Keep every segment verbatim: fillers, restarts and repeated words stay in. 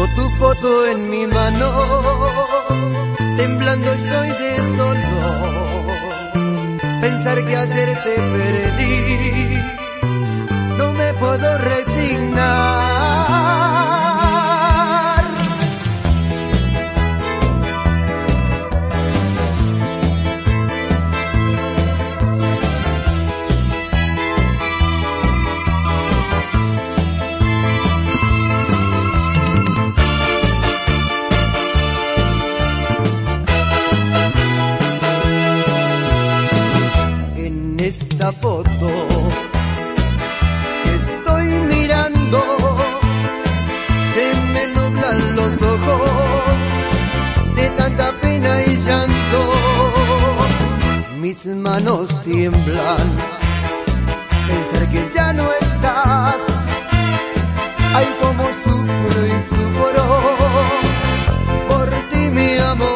Tengo tu foto en mi mano, temblando estoy de dolor. Pensar que ayer te perdí, no me puedo resignar. Esta foto que estoy mirando, se me nublan los ojos de tanta pena y llanto. Mis manos tiemblan, pensar que ya no estás. Ay, cómo sufro y sufro por ti, mi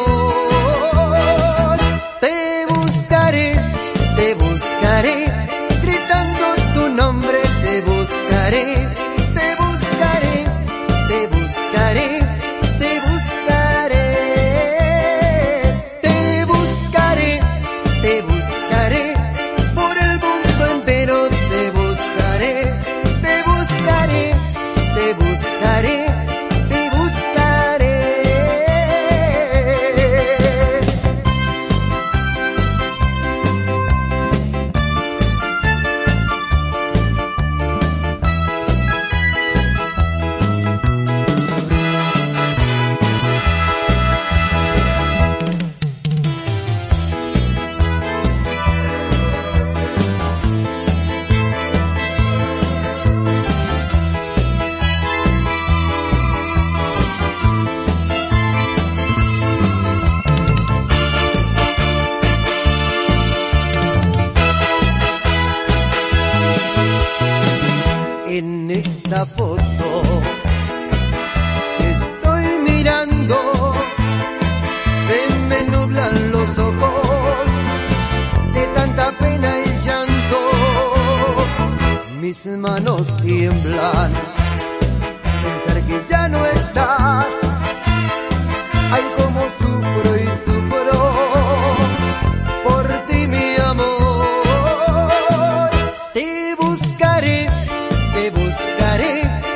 amor. Te buscaré, te buscaré, gritando tu nombre, te buscaré, te buscaré, te buscaré, te buscaré, te buscaré, te buscaré, por el mundo entero te buscaré, te buscaré, te buscaré. En esta foto que estoy mirando, se me nublan los ojos de tanta pena y llanto. Mis manos tiemblan, pensar que ya no estás. Ay, cómo sufro y sufro por ti, mi amor. Te buscaré, te buscaré,